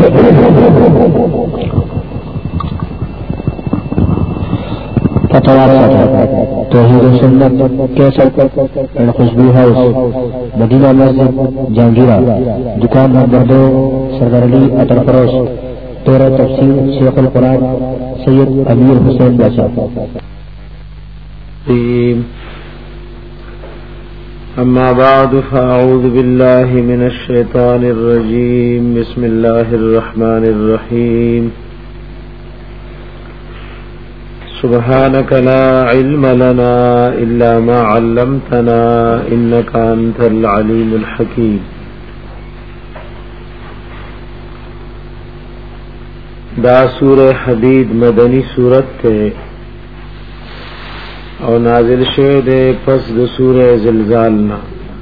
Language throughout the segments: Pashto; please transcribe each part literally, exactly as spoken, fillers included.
توحید و سنت کیسٹ اینڈ خوشبو ہاؤس مدینہ مسجد جہانگیرہ دکان نمبر دو سردار علی اٹل فروش تیرہ تفسیر شیخ القرآن سید امیر حسین بادشاہ. اما بعد فاعوذ باللہ من الشیطان الرجیم بسم اللہ الرحمن الرحیم. سبحانك لا علم لنا إلا ما علمتنا إنك أنت العليم الحكيم. دا سورہ حدید مدنی سورت تے اور نازل شوه دے پس د سورہ زلزالنا.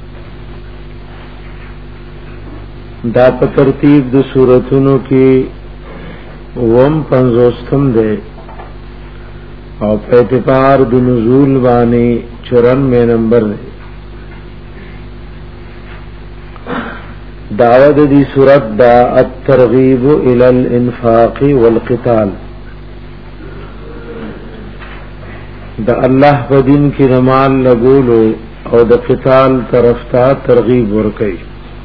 دا په ترتیب د سورتونو کې وم پنځوستم دے او په اعتبار د نزول باندې چورانوے نمبر دی. دعوت دی سورت دا الترغیب الى الانفاق والقتال. دا اللہ په دین کې رمال لګولو او د قتال طرف ته ترغیب ورکړي.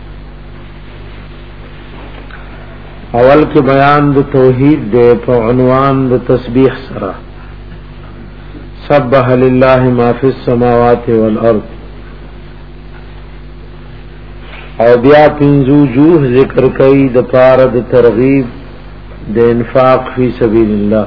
اول کې بیان د توحید دی په عنوان د تسبیح سره. سبح لله ما فی السماوات والارض. او بیا پنځو جوه ذکر کوي د پاره د ترغیب د انفاق فی سبیل الله.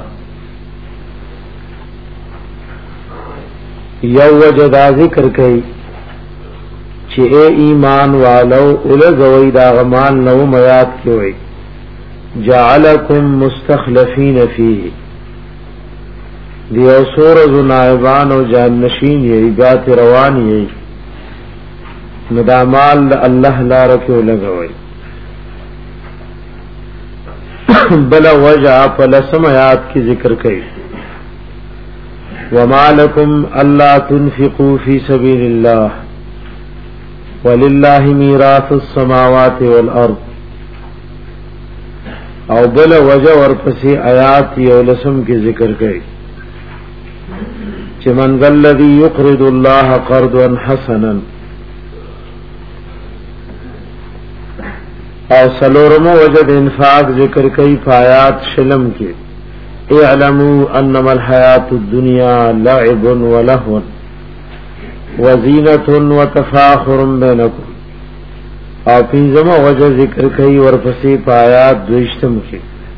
یو وجدا ذکر کوي چې اے ایمان والو اولګوي دا غمان نو میات کوي جعلکم مستخلفین فیه. دی او سورز نائبان و جانشین یی بات روان یی ندامال اللہ لارکیو لگوئی. بلا وجہ پلسم آیات کی ذکر کئی وما لکم اللہ تنفقوا فی سبیل اللہ وللہ میراث السماوات والارض. او بلا وجہ ورپسی آیات یولسم کی ذکر کئی من ذا الذي يقرض الله قرضا حسنا. او سلورم وجد انفاق ذکر کئی فآیات شلم کے اعلموا انما الحیات الدنیا لعب ولهو وزینة وتفاخر بینکم. او پینزم وجد ذکر کئی ورپسی فآیات دوشتم کے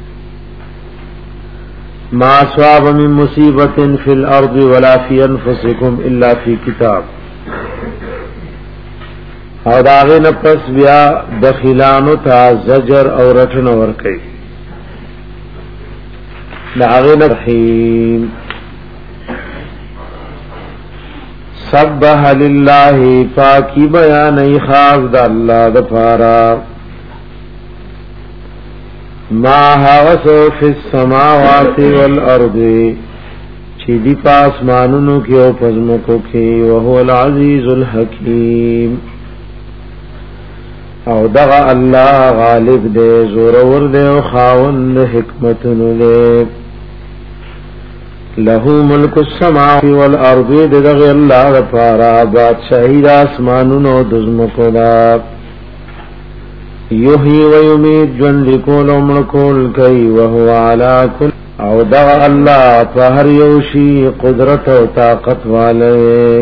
ما اصاب من مصیبت فی الارض ولا فی انفسکم الا فی کتاب. او داغه نفس بیا دخیلانو تا زجر او رټن ورکي. داغه رحیم. سبح لله پاکی بیان خاص د الله د پارا. ما هاوسو فی السماوات والارض چی دی پاسمانونو کی او پزمکو کی وهو العزیز الحکیم. او دغا اللہ غالب دے زورور دے و خاوند حکمتنو دے. لہو ملک السماوات والارض دے دغی اللہ غفارا بادشاہی دا اسمانونو دزمکو دا. یحیی و یمیت جند کول و ملکول کئی وهو علا کل. او دغ اللہ فہر یوشی قدرت و طاقت والے.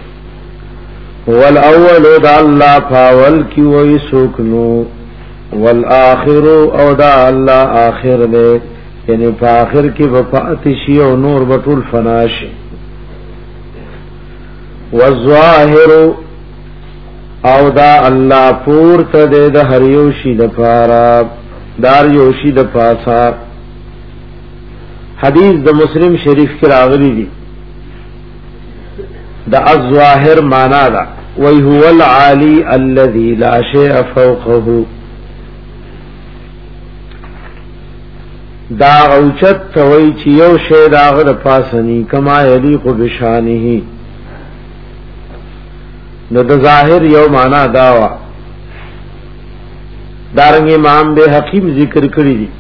والاول دا اللہ فاول کی وی سوکنو والآخر او دا اللہ آخر دے یعنی فاخر کی بفاتشی و نور بطول فناش. والظاہر او دا اللہ پورت دے دا ہر یوشی دا پارا دار یوشی دا پاسا. حدیث دا مسلم شریف کی راغلی دی دا الظاہر مانا دا وی هو العالی الذی لا شیء فوقه. دا اوچت توی چی یو شی دا غد پاسنی کما یلیق بشانه. نو د ظاهر یو معنا داوا دارنګ امام به حکیم ذکر کړی دي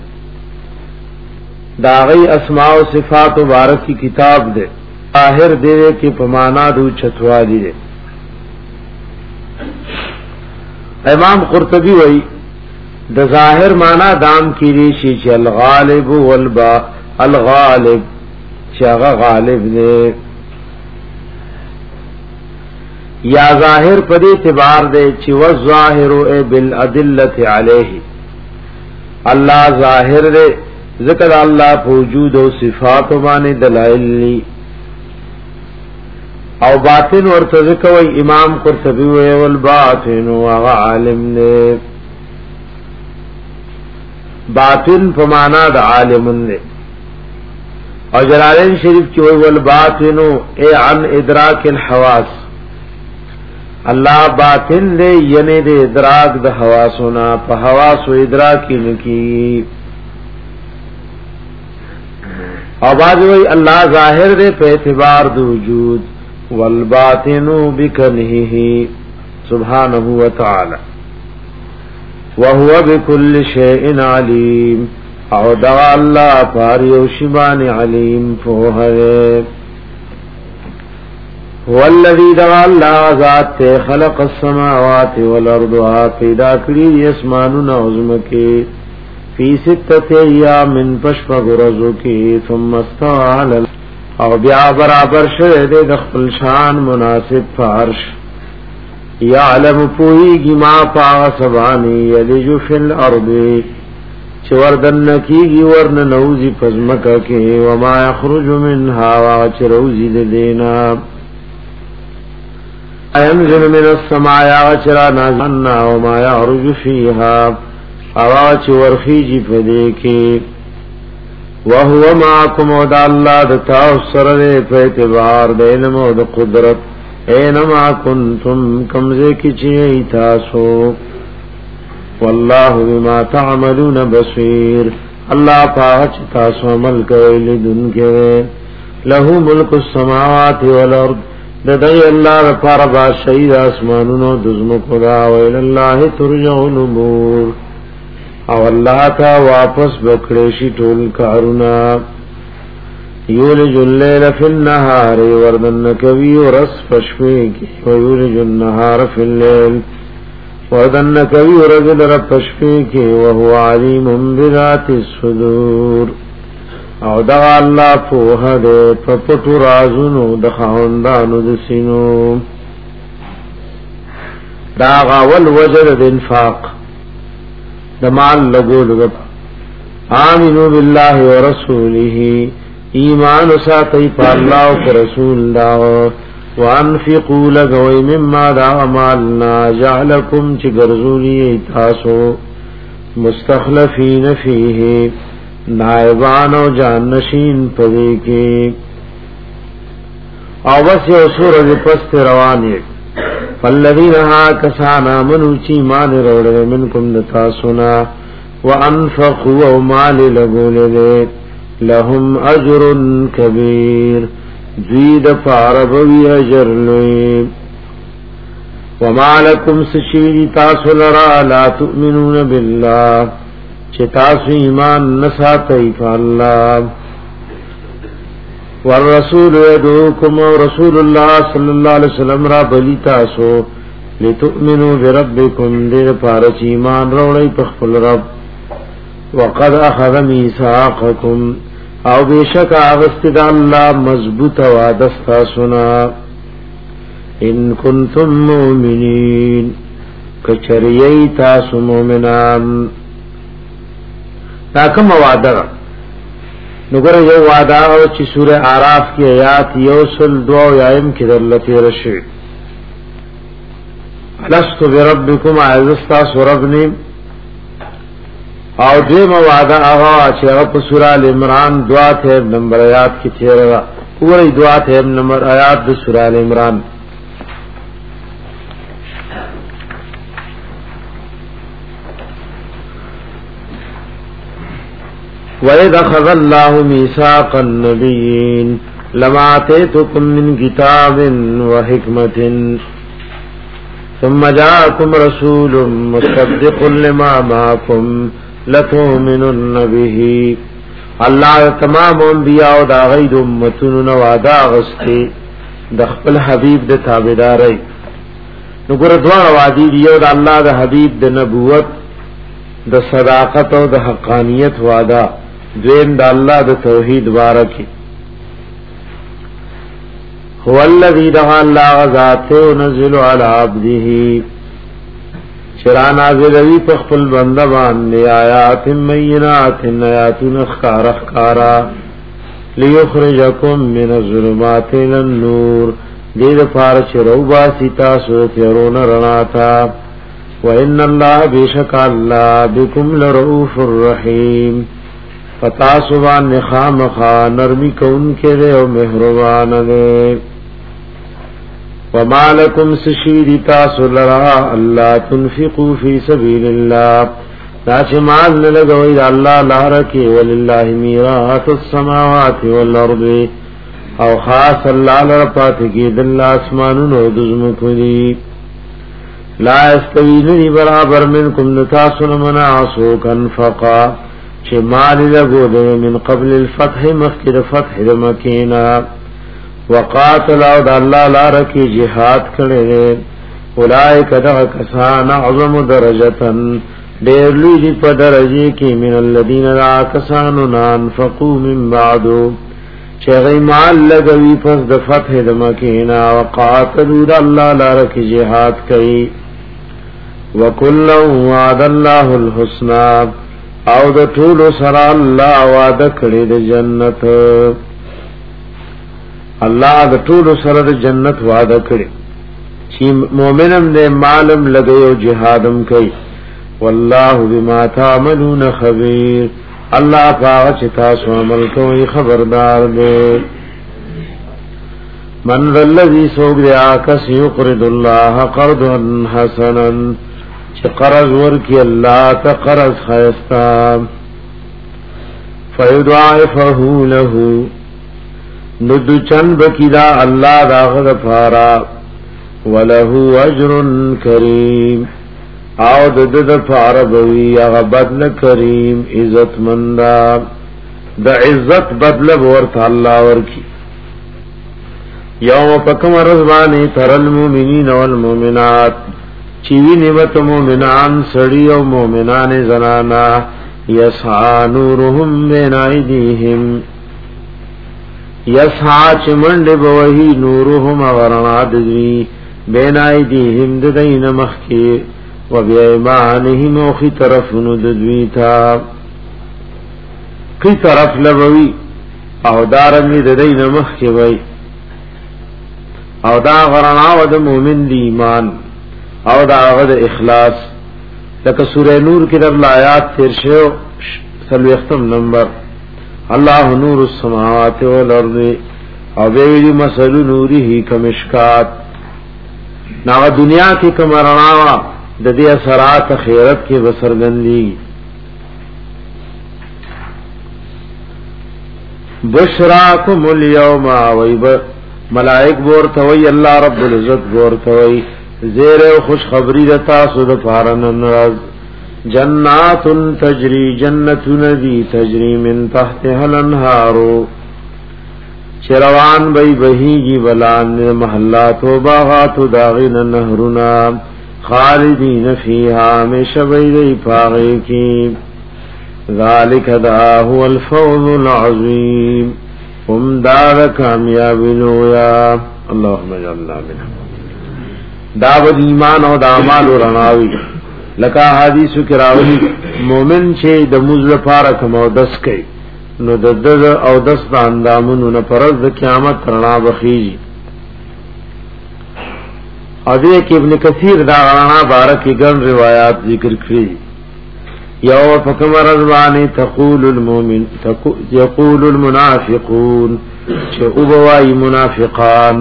دا غي اسماء او صفات مبارک کی کتاب ده ظاهر دی کې پمانا دو چتوالی ده امام قرطبی وای د ظاهر معنا دام کیږي چې الغالب والبا الغالب چې هغه غالب دی یا ظاهر پر اعتبار دی چې و ظاهر بالادله علیه الله ظاهر دی ذکر الله وجود او صفات باندې دلائل لی او باطن ورته ذکر امام قرطبی وی والباطن هغه عالم دی باطن فمانا د عالم دی او جلالین شریف کی وی والباطن اے عن ادراک الحواس الله باطن دے یعنی دے ادراک د حواسنا په حواس او ادراک کی او بعد وی الله ظاهر دے په اعتبار د وجود والباطن بکنه سبحانه وتعالى وهو بكل شيء عليم او دعا الله پاریو شبان علیم فوهره هو الذي دعا الله ذات خلق السماوات والارض پیدا کړی اسمانونه او زمکه فی ستة ایام من پشپغ ورځو کې ثم استوى على او بیا برابر شوه د خپل شان مناسب فرش یعلم پویږي ما پاغ سبانی یلجو فی الارض چې وردن کیږي ورن نوزی پزمکه کې و ما یخرج منها واچروزی د دینا انزل من السماء وچرا نازلنا و ما یعرج فیها اواچ ورخیجی پدې کې وهو معكم ود الله د تاسو په اعتبار د علم او د قدرت اينما كنتم کمزه کی چي تاسو والله بما تعملون بصير الله پاک تاسو عمل کوي لدونکو له ملک السماوات والارض دغه الله لپاره با شهید اسمانونو دزمکو دا ویل الله ترجع الامور او الله تا واپس بکړې شي ټول کارونه یولج الليل فی النهار وردن کوي ورس پښوی کی او یولج النهار فی الليل وردن کوي ورځ در پښوی کی او هو علیم بذات الصدور او دا الله په هده په پټو رازونو د خاوندانو د سینو دا غول وجر د انفاق دمال لګول د امنو بالله ورسوله ایمان ساتي په الله او رسول دا وانفقوا لغوي مما دا مالنا جعلكم چې ګرځولي تاسو مستخلفین فيه نائبان او جانشین پدې کې او بس یو سورۃ پست روانه فالذین ها کسانا منو چی مان روڑے منکم دتا سنا وانفقوا مال لگولے لهم اجر کبیر زید فاربوی اجر لوی وما لکم سشیری تاسو لرا لا تؤمنون بالله چه تاسو ایمان نساتی فاللہ والرسول يدعوكم ورسول الله صلى الله عليه وسلم را بلی تاسو لتؤمنوا بربكم دیر پارچ ایمان روڑی پخپل رب وقد اخذ میثاقکم او بیشک آغستد اللہ مضبوط وعدستا سنا ان کنتم مومنین کچریئی تاسو مومنان تاکم وعدر نګره یو وعده او چې سوره اعراف کې آیات یوصل دعا یایم کې درلته رشي الست بربکم عزستا سوربنی او دې مو وعده هغه چې په سوره ال عمران دعا ته نمبر آیات کې تیرا پوری دعا ته نمبر آیات د سوره ال عمران وَإِذْ أَخَذَ اللَّهُ مِيثَاقَ النَّبِيِّينَ لَمَا آتَيْتُكُم مِّن كِتَابٍ وَحِكْمَةٍ ثم جاءكم رسول مصدق لما معكم لتؤمنن به. الله تمام انبیاء او دا غید امتونو نو وعده غسته د خپل حبیب د تابعداري. نو ګور دوه وادي دی او د الله د حبیب د نبوت د صداقت او د حقانیت وعده، دویم د الله د توحید بارکی. هو الذی دعا الله ذات نزل علی عبده شرع نازلوی په خپل بنده باندې آیات مینات آیات نخکار اخکارا لیخرجکم من الظلمات الى النور دید پار چروبا سیتا سو تیرون رناتا وان اللہ بیشک اللہ بکم لرؤوف الرحیم فتا سبان نخام خا نرمی کون کے دے و مہربان دے. وما لكم سشيد تاسو لرا الله تنفقوا في سبيل الله دا چې مال نه لګوي الله لاره کې ولله میراث السماوات والارض او خاص الله لره پاتې کې د اسمانونو د زمکو دي. لا استوي برابر منکم تاسو نه مناسو کنفقا چې مال لګو من قبل الفتح مخکې فتح د مکینا وقاتل او د الله لاره کې jihad کړي. اولئک دغه کسان اعظم درجتن ډېر لوی په درجه کې من الذين لا کسانو انفقوا من بعد چې غي مال لګوي پس د فتح د مکینا وقاتلوا د الله لاره کې jihad کوي. وکل وعد الله الحسنى او د ټول سره الله وعده کړی د جنت. الله د ټول سره د جنت وعده کړی چې مؤمنم دې مالم لګي او جهادم کوي. والله بما تعملون خبير الله پاک چې تاسو عمل کوي خبردار دی. من ذا الذي سوغرا کس يقرض الله قرضا حسنا چې قرض ورکی الله ته قرض خيستا فيضاعفه له ندو چند بکیدا اللہ داغد پارا ولہو اجر کریم او دد پارا بوی اغا بدل کریم عزت مندا دا عزت بدل بورت اللہ ورکی. یوم پکم رضبانی تر المومنین والمومنات چیوی نمت مومنان سڑی و مومنان زنانا یسعا نورهم بین ایدیهم یسعا چمند بوہی نورهم ورنا ددوی بین ایدیهم ددین مخی و بیعمانهم وخی طرف نددوی تا کی طرف لبوی او دارنگی ددین مخی وی او دا غرنا و دا مومن دی ایمان او دا غد اخلاص. لکه سورہ نور کی در لآیات تیر شو سلویختم نمبر اللہ نور السماوات والارض او بیوی مثل نوری کمشکات. ناغ دنیا کی کمرناوا ددی اثرات خیرت کی بسرگندی. بشراکم اليوم ویب ملائک بورتوی اللہ رب العزت بورتوی زیر و خوش خبری دتا سود پارن نرز جنات تجری جنت ندی تجری من تحتها الانهارو چروان بی بہیگی بلان محلات و باغات و داغین نهرنا خالدین فیها ہمیشہ بی دی پاغی کی. ذالک دا هو الفوز العظیم امداد کامیابی نویا. اللہم اجعلنا منہ. دعوت ایمان او د اعمال رڼاوي لکه حدیثو کې راوي مؤمن چې د مزل لپاره کوم او دس کوي نو د د او دس د اندامونو نه پرز د قیامت رڼا بخیږي. او دې کې ابن کثیر دا رڼا بارک ګڼ روایت ذکر کړي. یو فکم رضوانی تقول المؤمن یقول المنافقون چې او بوای منافقان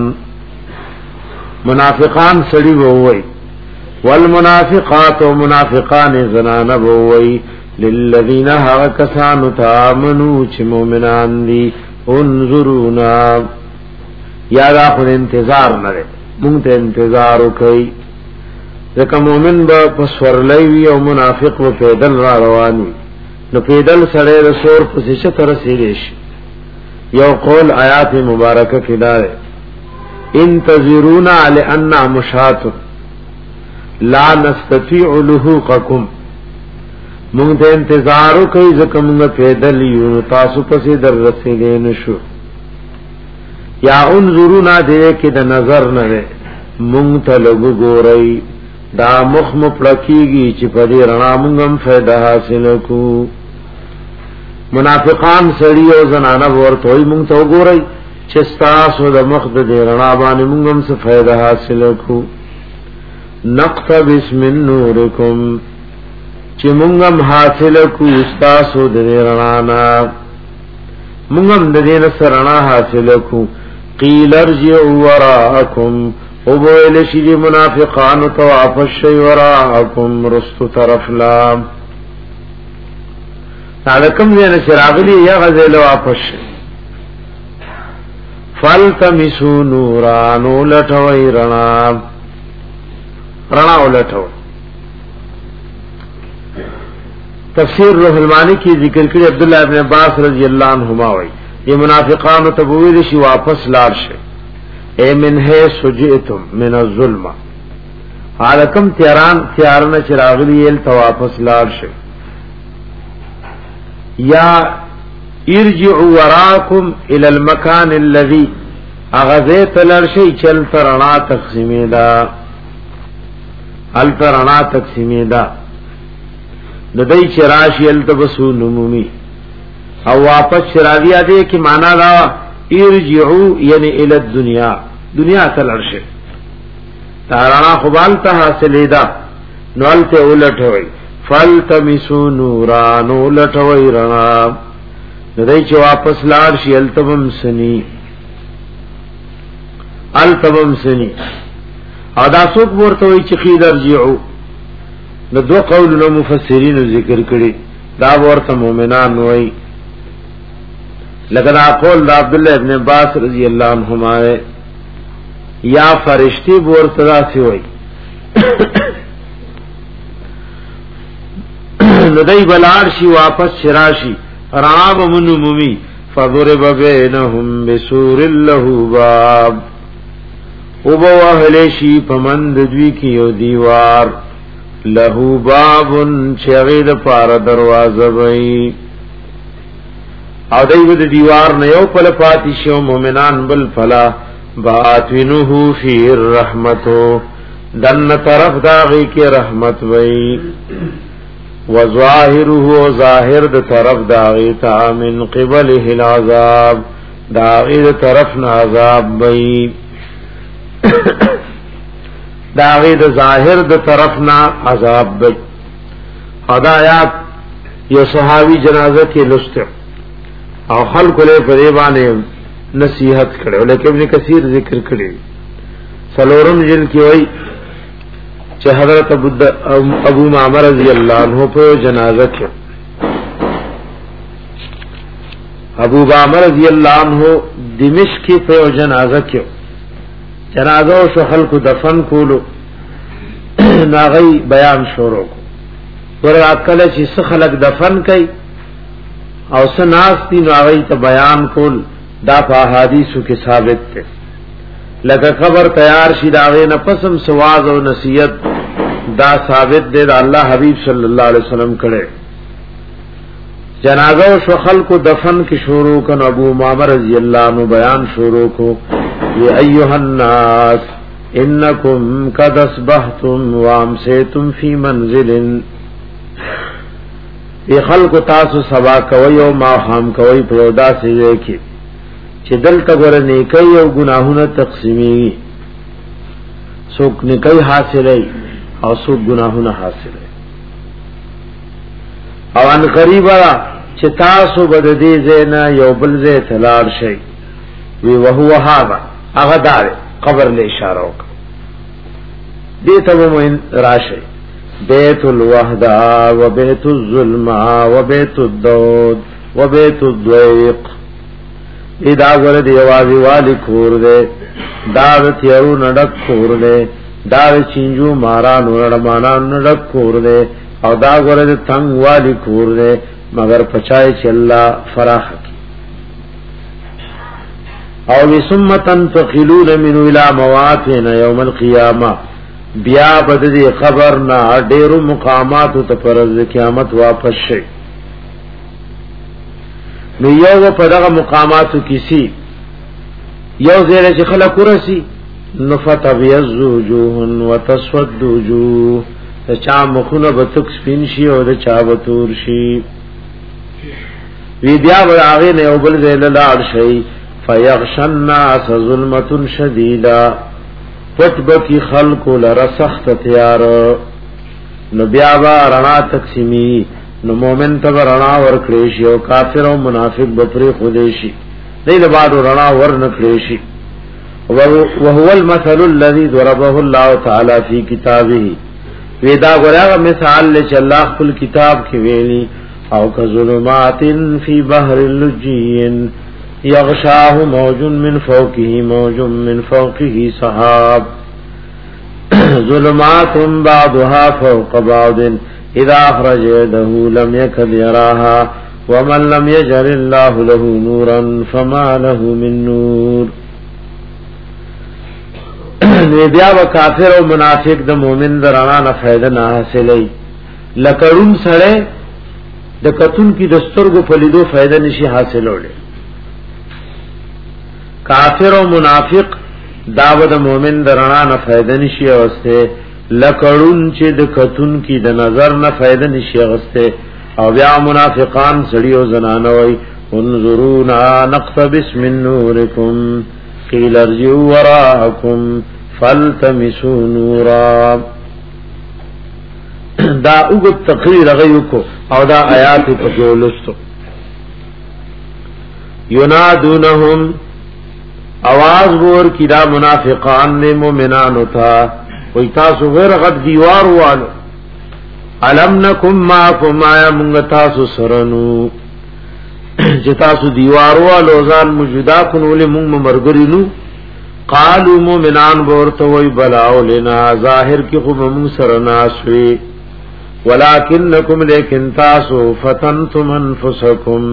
منافقان سړي ووي والمنافقات ومنافقان زنان ووي للذین ها کسانو تامنو چې مؤمنان دي انظرونا یا دا خو انتظار نه مونږ ته انتظار وکي ځکه مؤمن به پسورلای وي او منافق به پیدل را رواني نو پیدل سره د سور په څه تر رسیدي شي یو قول آیات مبارکه کې دا ہے انتظرونا لئن مشات لا نستطيع لحوقكم مونږ ته انتظار کوي ځکه مونږ پیدل یو تاسو پسې در رسیدې نشو یا انظرونا دې کې د نظر نه مونږ ته لګو ګورئ دا مخ مپړکیږي چې په دې رڼا مونږ هم فائدہ حاصل کو منافقان سړي او زنانه ورته وي مونږ ته وګورئ چې تاسو د مخ د دې رڼا باندې مونږ هم څه فائدہ حاصل کو نقتبس من نورکم چې مونږ هم حاصل کو تاسو د رڼا نه مونږ هم د دې رڼا حاصل کو قیل ارجعوا وراءکم او بویل شی منافقان تو واپس شی وراءکم رستو طرف لا تعلقم دین شراغلی یا غزل واپس شی فالتمسو نورانو لٹوئی رنا رنا لٹوئی تفسیر روح المانی کی ذکر کری عبداللہ ابن عباس رضی اللہ عنہما ہوئی یہ منافقان تبویل شی واپس لار شی اے من ہے سجئتم من الظلم حالکم تیاران تیارن چراغلی ایل تواپس لار شی یا ارجعوا وراکم الى المکان الذي اغذیت لرشی چل ترنا تقسیمی دا حل ترنا تقسیمی دا ندائی چراشی التبسو نمومی او واپس چراغی آدے کی معنی دا ارجعوا یعنی الى الدنیا دنیا تلرشی تارانا خبال تا حاصلی دا نوالتے اولٹوئی فالتمسو نوران اولٹوئی رنا ندائی چه واپس لار شی التبم سنی التبم سنی او دا سوک بورتوئی چه خید ارجعو ندو قولنا مفسرین ذکر کری دا بورتا مومنان نوئی لکن آقول دا عبداللہ ابن عباس رضی اللہ عنہما ہے یا فرشتی بورتدا سی ہوئی ندائی بلارشی واپس شراشی رعاب من ممی فضرب بینہم بسور اللہ باب ابو اہلیشی پمند دوی کیو دیوار لہو بابن چغید پار دروازہ بئی او دیو د دیوار نه یو پل پاتی شو مومنان بل فلا باطنه فی الرحمتو دن طرف داغی کی رحمت وئی وظاهره ظاهر د طرف داغی تا من قبله العذاب داغی د طرف نه عذاب وئی داغی د ظاهر د طرف نه عذاب وئی هدایات یو صحابی جنازه کې لسته او خلق له پریبانه نصیحت کړو لیکن ابن کثیر ذکر کړی سلورم جن کی وای چې حضرت ابو معمر رضی اللہ عنہ په جنازه کې ابو معمر رضی اللہ عنہ دمشق په جنازه کې جنازه او خلق دفن کولو ناغي بیان شروع ور اکل چې خلق دفن کړي او سناستی ناغی تا بیان کول دا پا حدیثو کی ثابت تے لکه قبر تیار شي داغی نپسم سواز و نصیت دا ثابت دے دا اللہ حبیب صلی اللہ علیہ وسلم کرے جنازہ و شخل کو دفن کی شروع کن ابو معمر رضی اللہ عنہ بیان شروع کو یہ ایوہ الناس انکم قد اصبحتم وامسیتم فی منزل ای خلق تاسو سبا کوي او ما خام کوي پرودا سي کې چې دلته ګور نیکي او ګناهونه تقسیمي څوک نیکي حاصلې او څوک ګناهونه حاصلې او ان قریبا چې تاسو بد دې زینا یو بل زې تلار شي وی وهو هذا هغه دار قبر له اشاره وک دې ته مو راشي بیت الوحدہ و بیت الظلمہ و بیت الدود و بیت الضیق ادا ور دی واوی والی کور دے دعوت یو نډک کور دے دا چینجو ماران ورمانان نډک کور دے او دا غره تنگ والی کور دے مگر پچای چې الله فراخ کی او ثم تنتقلون من الى مواتنا يوم القيامه بیا بددی خبر نا ډیر مقامات ته پرز قیامت واپس شي نو یو په دغه مقاماتو کیسی یو زیره چې خلق ورسی نفت بیض وجوه وتسود وجوه د چا مخونه بتک سپین شي او د چا بتور شي وی بیا هغه نه یو بل زیل لاړ شي فیغشن الناس ظلمه شدیده فتبکی خلق لرا سخت تیار نو بیا با رنا تقسیمی نو مومن تب رنا ور کلیشی او کافر او منافق بپری خودشی دیل بعد رنا ور نکلیشی وهو المثل الذي ضربه الله تعالى في كتابه ودا غره مثال لچ الله خپل کتاب کې ویلي او کظلمات فی بحر اللجین یغشاه موج من فوقه موج من فوقه سحاب ظلمات بعضها فوق بعض اذا اخرج يده لم يكد يراها ومن لم يجعل الله له نورا فما له من نور بیا و کافر او منافق د مؤمن درانه نه فائدہ نه حاصلې لکړون سره د کتون کی دستورګو په لیدو فائدہ نشي حاصلوله کافر او منافق داو د مؤمن درنا نه فائدہ نشي اوسته لکړون چې د کتون کی د نظر نه فائدہ نشي اوسته او بیا منافقان سړیو زنانه وای انظرونا نقتبس من نورکم قیل ارجعوا وراءکم فالتمسوا نورا دا وګ تقریر غيو کو او دا آیات په جوړلستو ینادونهم आवाज ور کی دا منافقان نے مومنانو تھا وای تاسو غیر غد دیوار والو علم نکم معکم آیا مونږ تاسو سرنو چې تاسو دیوار والو ځان موجودا کونول مونږ مرګرینو قالو مومنان ورته وای بلاو لنا ظاهر کی خو مونږ سرنا شوي ولکنکم لیکن تاسو فتنتم انفسکم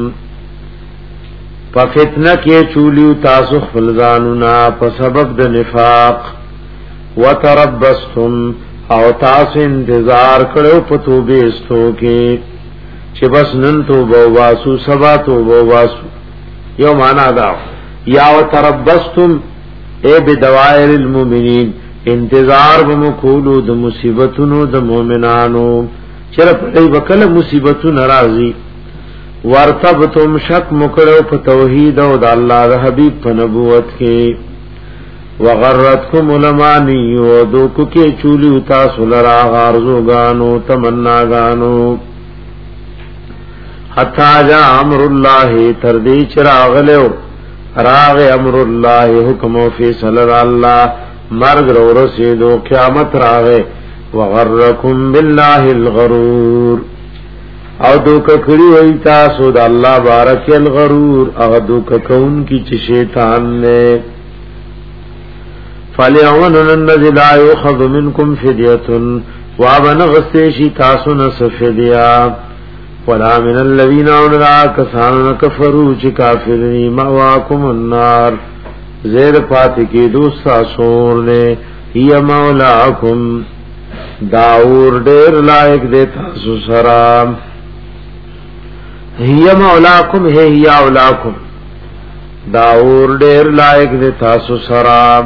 ففتنه کې چولیو تاسو خپل ځانونه په سبب د نفاق وتربستم او تاسو انتظار کړو په توبه استو کې چې بس نن توبه واسو سبا توبه واسو یو معنا دا یا وتربستم اے بدوائر المؤمنین انتظار بمکولو د مصیبتونو د مؤمنانو چر په وکله مصیبتو ناراضي ورتبتم شک مکړو په توحید او د الله د حبیب په نبوت کې وغرتکم علمانی او دوکو کې چولی تاسو لرا غارزوګانو تمناګانو حتا جاء امر الله تر دې چراغلو راغ امر الله حکم او فیصله الله مرګ ورو رسیدو قیامت راغه وغرکم بالله الغرور او دوکا کړي وای تاسو د الله بارک الغرور او دوکا کون کی چې شیطان نه فلیعون الذی لا یؤخذ منکم فدیه وابنغسشی تاسو نسفدیا ولا من الذین اولا کسان کفروا چې کافرین مواکم النار زیر پات کی دوستا سور نے ہی مولاکم داور ډیر لایق دے تاسو سلام هي مولاکم ہے هي اولاکم داور ډیر لایق دے تاسو سلام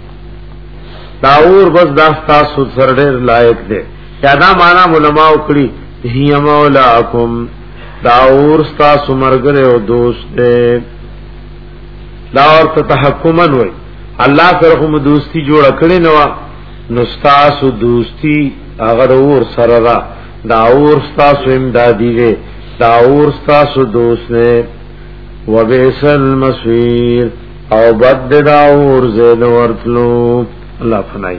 داور بس دا تاسو سر ډیر لایق دے یادا معنا علماء کړي هي مولاکم داور تاسو مرګره او دوست دے داور ته تحکمن وای الله سره کوم دوستی جوړ کړي نو نستاسو دوستی هغه اور سره را داور تاسو امدادی وے داور ستاسو دوست نے وبئسل مسویر او بد داور زید ورتلو اللہ فنائی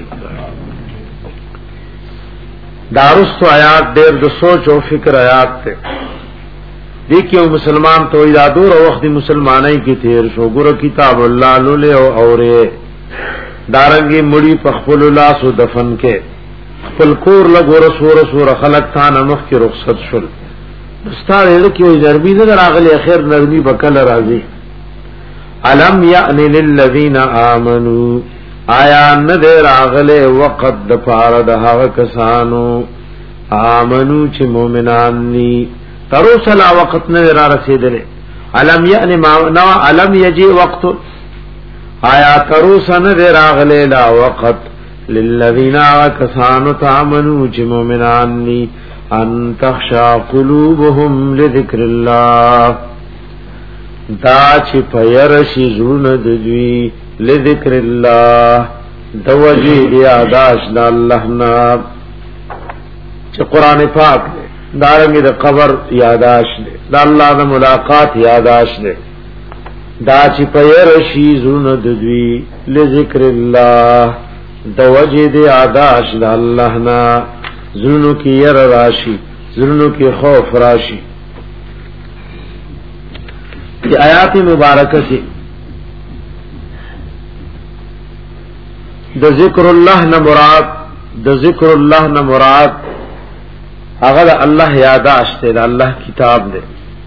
دارستو آیات دیر دو سوچ و فکر آیات تے دیکھئے مسلمان تو ایدادور وقت مسلمانی کی تیر شو گرہ کتاب اللہ لولے او اورے دارنګي مړی په خپل لاس او دفن کې خپل کور لګور سور سور خلق تان مخ کې رخصت شول استاد کې وي نرمي نه راغلي اخر نرمي بکل راځي علم یأن للذین آمنوا آیا نه راغله وقت د پاره د هغه کسانو آمنو چې مؤمنان ني تروسل وقت نه را رسیدله علم یأن ما نو علم یجي وقت آیا تروسل نه راغله لا وقت للذین کسانو تامنو چې مؤمنان ني ان تخشع قلوبهم لذکر الله دا چې پيرشي زونه د دوی لذکر الله دوجی یاداش د الله نه چې قران پاک دارنګ د قبر یاداش دی د الله د ملاقات یاداش دی دا چې پيرشي زونه د دوی لذکر الله دوجی دی یاداش د الله نه زونو کی ير راشي زونو کی خوف راشي کی آیات مبارکه کی د ذکر الله نه مراد د ذکر الله نه مراد هغه الله یاداشت دی الله کتاب دی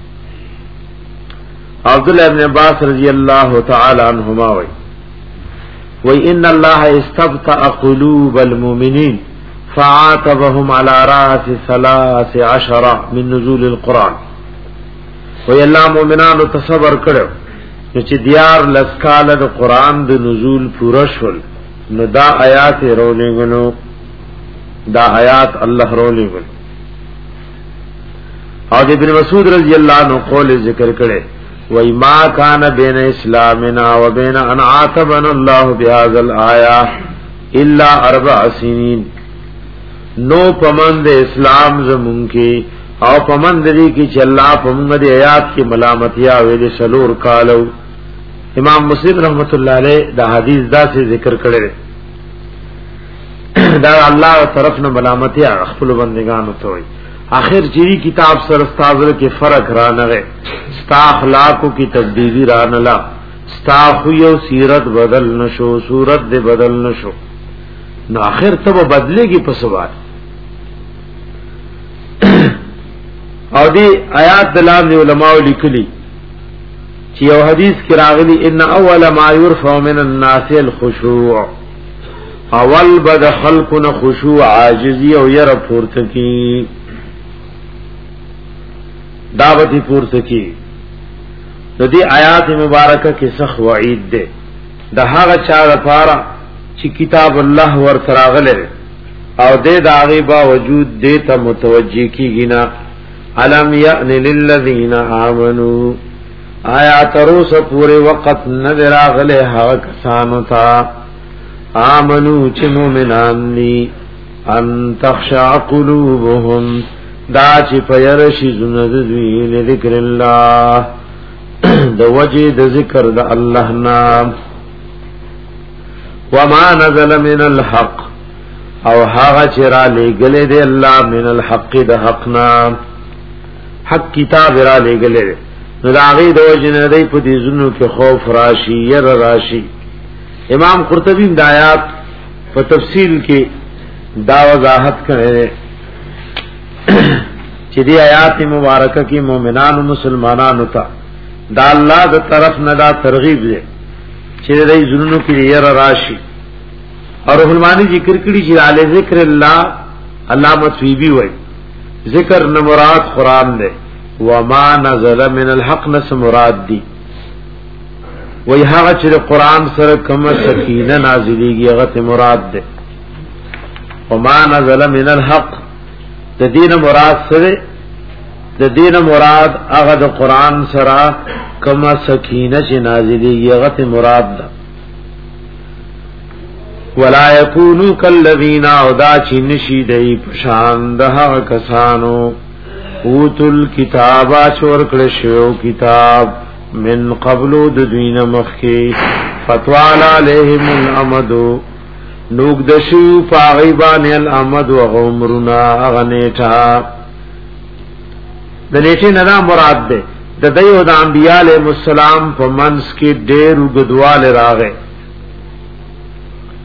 عبد الله ابن عباس رضی الله تعالی عنهما وی وی ان الله استبطأ قلوب المؤمنین فعاتبهم على رأس ثلاث عشر من نزول القرآن وی اللہ مومنانو تصبر کرو چې دیار لسکال د قرآن د نزول پورا شول نو دا آیات رولنگنو دا آیات اللہ رولنگنو او د ابن مسعود رضی اللہ عنہ قول ذکر کرے وی ما کان بین اسلامنا و بین ان عاتبنا اللہ بهذا الآیہ الا اربع سنین نو پمند اسلام زمون کی او پمند دی کی چې الله پمند دی آیات کی ملامتیا ویل سلور کالو امام مسلم رحمت الله علیه دا حدیث دا سے ذکر کړي دا الله طرف نه ملامتیا خپل بندگانو ته وي اخر جری کتاب سر استاذر کې فرق را نه ستا اخلاقو کی تبدیلی را نه لا ستا خو یو سیرت بدل نشو صورت دې بدل نشو نو اخر تب بدلېږي په سوال او دی آیات دلان علماء لیکلی چې یو حدیث کې راغلی ان اول ما يرفع من الناس الخشوع اول بد خلقنا خشوع عاجزی او ير پورته کی دعوتی پورته کی د دې آیات مبارکه کې سخت وعید ده د هغه چا لپاره چې کتاب الله ور تراغله او دې داغي باوجود دې ته متوجي کیږي نه علم یأن للذین آمنوا آیا تروس پورے وقت نظر آغلے حق کسانو تا آمنو چه مومنانی ان تخشع قلوبهم دا چه پیرشی زندوی لذکر اللہ دا وجه دا ذکر دا اللہ نام وما نزل من الحق او حاغ چرا لے گلے دے اللہ من الحق دا حق نام حق کتاب را لے گلے نو داغی دو جنردی پا دیزنو کی خوف راشی یر راشی امام قرطبی دایات پا تفصیل کی دا وضاحت کرے چی دی آیات مبارکہ کی مومنان و مسلمانانو تا دا اللہ دا طرف ندا ترغیب دے چی دی زنو کی یر راشی اور حلمانی ذکر کری چی علی ذکر اللہ اللہ مطویبی ہوئی ذکر نہ مراد قرآن دے وما نزل من الحق نس مراد دی وہی هغه چې قرآن سره کوم سکینه نازلېږي هغه مراد ده وما نزل من الحق د دین مراد سره د دین مراد هغه د قرآن سره کوم سکینه چې نازلېږي هغه مراد ده ولا یکونو کالذین اودا چې نشي دی پشان ده کسانو اوتل کتابا چور کړه شو کتاب من قبلو د دین مخکی فتوال علیہم الامد نوک دشو پاغیبان الامد و غمرنا اغنیتا دلیتی ندا مراد دے د دیو دا انبیاء علیہ السلام پا منس کی دیر اگدوال راغے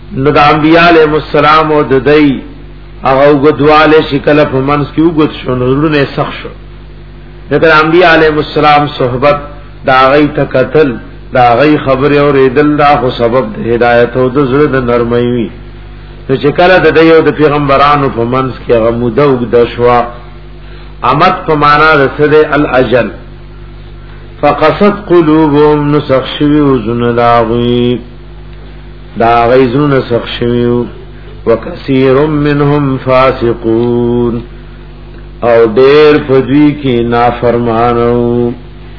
نو د انبیاء علیهم السلام او د دای هغه غدواله شکل په منس کې وګت شو نو نه سخت شو دغه انبیاء علیهم السلام صحبت دا غي تکتل دا غي خبر او ریدل دا خو سبب د هدایت او د زړه د نرمۍ وي نو چې کله د دای او د پیغمبرانو په منس کې هغه موده وګد شو امد په معنا د سده الاجل فقصت قلوبهم نسخ شوی وزن داغی دا غیزون نسخ شوی وکثیر منهم فاسقون او دیر پدوی کی نافرمانو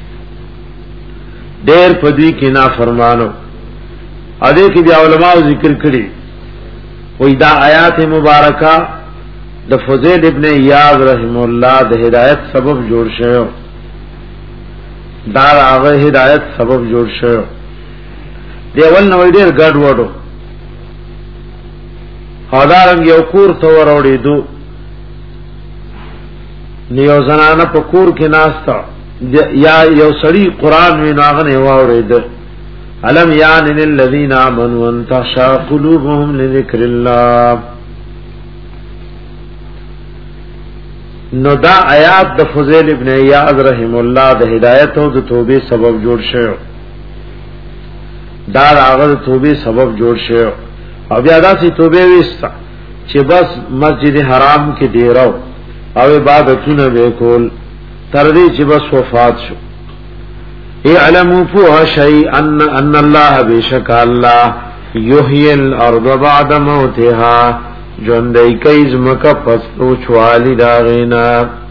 دیر پدوی کی نافرمانو ادھے کی بیا علماء ذکر کری وی دا آیات مبارکہ د فضیل ابن عیاض رحم الله د هدایت سبب جوړ شوی دا هغه هدایت سبب جوړ شوی دی ول نو ډیر ګډ وډو خدارنګ یو کور ته وروړي دو نیو زنانه په کور کې ناستا یا یو سړی قران وی ناغه نه واورید علم یان للذین آمنوا ان تخشع قلوبهم لذکر الله نو دا آیات د فضیل ابن عیاض رحم الله د هدایت او د توبې سبب جوړ شوی دا هغه د توبې سبب جوړ شوی او بیا دا سي توبې وستا چې بس مسجد حرام کې دیرو او عبادتونه وکول تر دې چې بس وفات شو اعلموا فوها شيئا ان ان الله بشک الله يحيي الارض بعد موتها جوندای کایز مکه پستو چوالی داغینا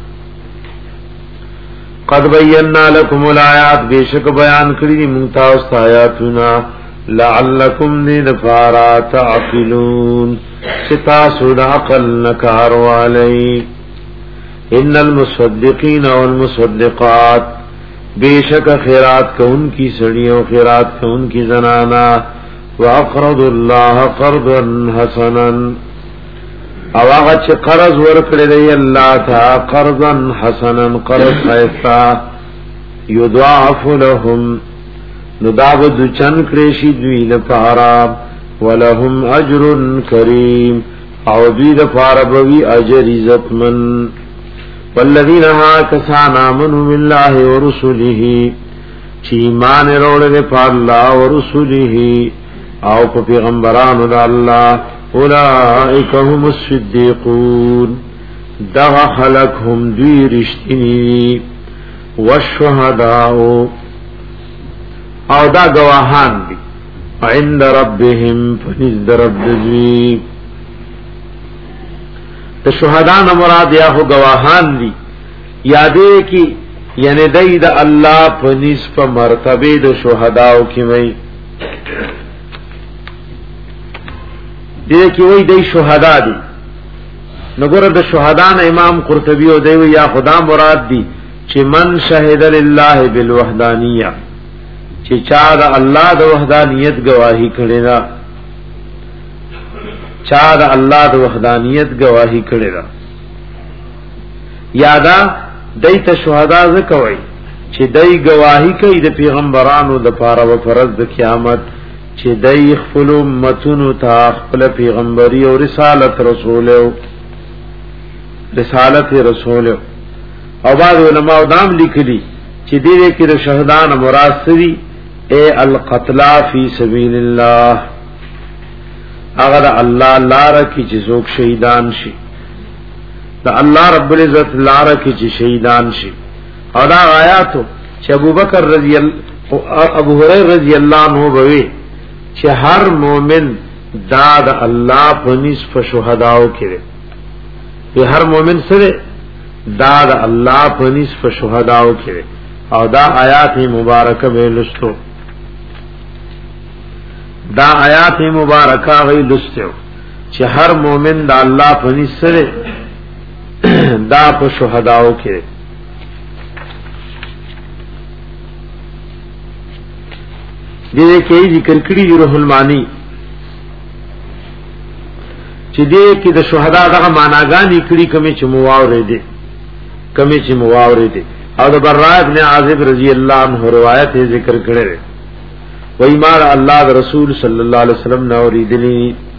قد بینا لکم الآیات بیشک بیان کری منتا است آیاتنا لعلکم دید فارا تعقلون ستاسو دا عقل نکار والی ان المصدقین والمصدقات بیشک خیرات کا ان کی سڑیوں خیرات کا ان کی زنانا واقرض اللہ قرضا حسنا او هغه چې قرض ورکړي دی الله تا قرضا حسنا قرض خیستا یضاعف لهم نداب د چن کړي شي دوی لپاره ولهم اجر کریم او دوی لپاره بوي اجر عزتمن والذین ها کسان امنوا بالله ورسله چې ایمان وروړي په الله او رسوله او په پیغمبرانو د الله اولئک هم الصدیقون دا خلق هم دوی رشتینی والشهداء او دا گواهان دی عند ربهم فنزد رب دوی دا شهدان مراد یا خو گواهان دی یادے کی یعنی دی دا اللہ فنز پا مرتبه دا شهداء کی مئی دې کې وای د شهدا دي نګور د شهدان امام قرطبي او دی یا خدا مراد دي چې من شهد لله بالوحدانیه چې چا د الله د وحدانیت گواہی کړي دا چا د الله د وحدانیت گواہی کړي دا یادا دایته شهدا زکوي چې دای گواہی کوي د پیغمبرانو د پاره او فرض د قیامت چې دای خپل امتونو ته خپل پیغمبري او رسالت رسول او رسالت رسول او بعض علماء دام لیکلي چې دې کې د شهدان مراد سوي اے القتلا فی سبیل الله اگر الله لار کی چې څوک شهیدان شي دا الله رب العزت لار کی چې شهیدان شي او دا آیاتو چې ابوبکر رضی الله ابو هريره رضی الله عنه بوي چې هر مؤمن دا د الله په نسب شهداو کړي په هر مؤمن سره دا د الله په نسب شهداو کړي او دا آیات مبارکه به لستو دا آیات مبارکه غي لستو چې هر مؤمن دا الله په نسب سره دا په شهداو کړي دې کې ذکر کړی روح المانی چې دې کې د شهدا دغه معناګانې کړي کمی چې مواورې دي کمی چې مواورې دي او د براء ابن عازب رضی الله عنه روایت ذکر کړي وای مار الله د رسول صلی الله علیه وسلم نو ریدلی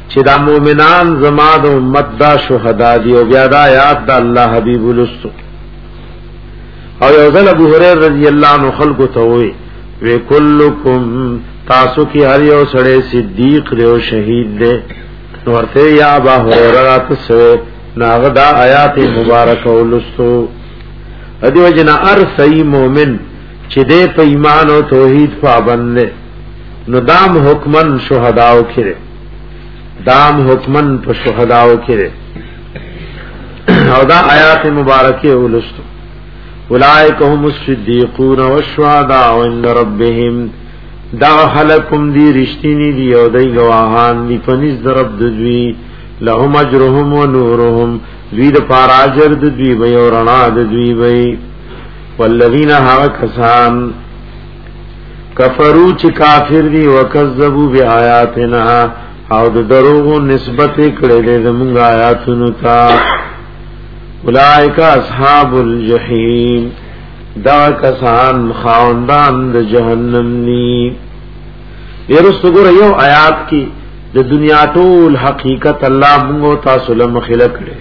چې دا مؤمنان زما د امت دا شهدا دي او بیا دا آیات د الله حبیب لستو او یو ځل ابو هريره رضی الله عنه خلق ته وی وی کلکم تاسو کی هر یو سړی صدیق دی او شهید دی ورته یا ابو هريره تاسو ناغه دا آیات مبارکه ولستو ادي وجنا ار صحیح مؤمن چې دې په ایمان او توحید پابند دی نو دام حکمن شهداو کړي دام حکمن په شهداو کړي او دا آیات مبارکه ولستو اولئک هم الصدیقون والشهداء عند ربهم دا خلقم دی رښتینی دی او دای گواهان دی پنځ درب دوی لهم اجرهم و نورهم دوی د پار اجر دوی وي او رڼا دوی وي والذین ها کسان کفروا چې کافر دي وکذبوا بیااتنا او د دروغ نسبت کړي د موږ آیاتونو ته اولئک اصحاب الجحیم دا کسان خاوندان د جهنم ني ورسره ګور یو آیات کې د دنیا ټول حقیقت الله موږ تاسو له مخله کړي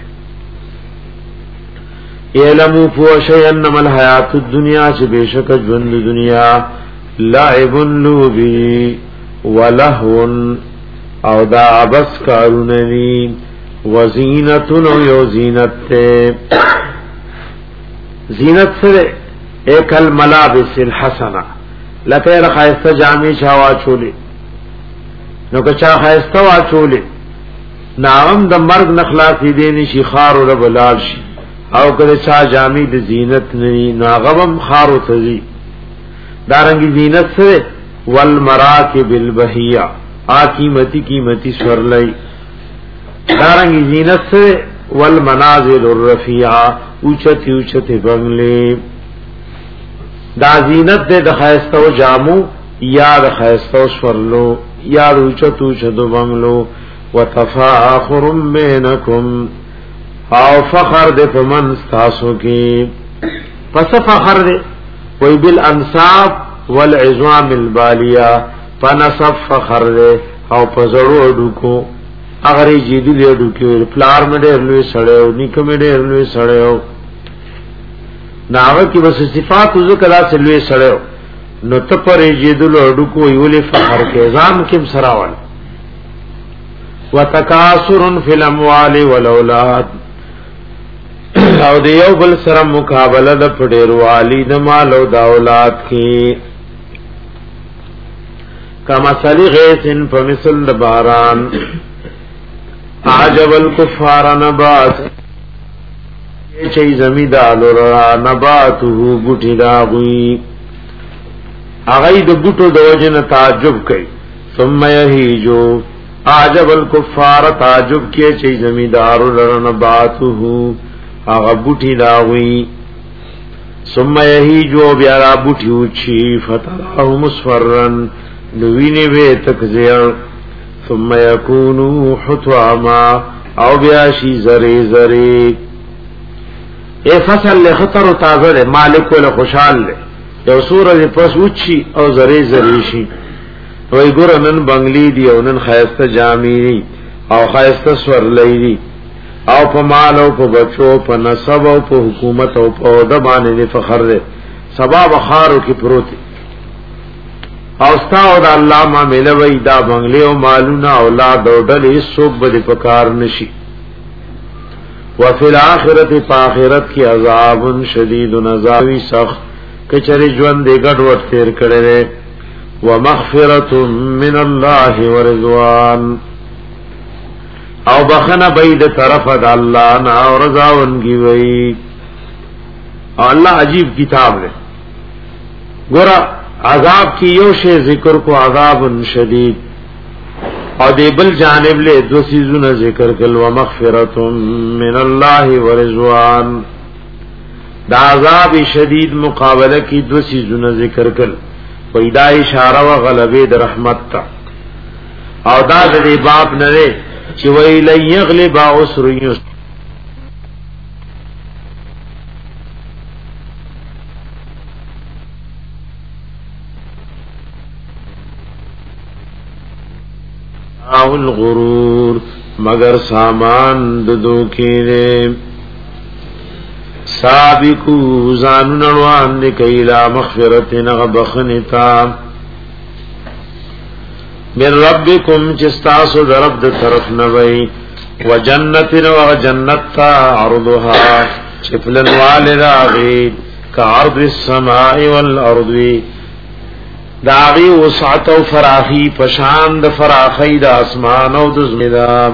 علموا فوشینما الحیات الدنیا چې بشک ژوند دنیا لعب لوبی ولهو او دا عبس کاروننی وزینتن او یو زینت تے زینت سرے ایک الملابس الحسنہ لکه خایسته جامې چاوا چولې نو که چا خایسته وا چولې ناوم د مرګ نخلاصي دي نشي خار او بلال شي او کله چا جامې د زینت نه ناغبم خارو تزي دارنګي زینت سره والمراکب البهیه آ قیمتي قیمتي سورلای دارنګي زینت سره والمنازل الرفیعه اوچتی اوچتی بنگلې دا زینت دے د خیستو جامو یا د خیستو سورلو یا روچتو چدو بنگلو وتفاخر بینکم او فخر دے پمن ستاسو کی پس فخر دے وی بالانصاب والعظام البالیہ پنصب فخر دے او پزرو اڈوکو اغری جیدی لی اڈوکو پلار میں دیر لوی سڑیو نیکو میں دیر لوی سڑیو ناغه کی بس صفات ذکر سے لوی سړیو نو ته پرې جیدل اډو کو یولې فخر کې ځام کم سراول وتکاسر فی الاموال والاولاد او د یو بل سره مقابله د پډېرو والی د مال او د اولاد کې کما صلی غیثن په مثل د باران عجب الکفار نبات چی زمیدالو را نباتو بوٹی داغوی اغی دا بوٹو دا وجن تعجب کئی ثم یحیجو عجب الکفار تعجب کی چی زمیدالو را نباتو اغا بوٹی داغوی ثم یحیجو بیارا بوٹی اوچی فتراہو مصفرن نوینی بے تکزیر ثم یکونو حتواما او بیاشی زری زری اے فصل لے خطر و تازه لے مالک و لے خوشحال لے یو سورج پس اوچی او زری زری شی وی گرنن بنگلی دی او نن خیسته جامی دی او خیسته سورلی دی او پا مال او پا بچو پا نصب او پا حکومت او پا دبانے دی فخر دے سباب خارو کی پروتی او ستاو دا اللہ ما ملوی دا بنگلی او مالونا اولاد او ڈلی سوک بدی پکار نشی وفي الاخرت پاخرت کی عذاب شدید عذابی سخت کچری ژوند دې ګډ وټ تیر کړي ومغفرة من الله ورضوان او بخنه بيد طرف د الله نه او رضا ونګي وي الله عجیب کتاب ہے ګور عذاب کی یو شی ذکر کو عذاب شدید او دی بل جانب لے دو سیزون ذکر کل ومغفرة من اللہ ورضوان دا عذاب شدید مقابلہ کی دو سیزون ذکر کل ویدا اشارہ و غلبی در رحمت تا او دا دی باب نرے چی ویلن یغلب عسر یسر او الغرور مگر سامان د دوکې دې سابقو زانون روان دې کایلا مغفرت نغبخنتا من ربکم چستاسو درب د طرف نوي وجنت و جنت عرضها چفلن والدا غي كعرض السماء والارض داغي وسعت او فراخي پشان د فراخي د اسمان او د زمیدان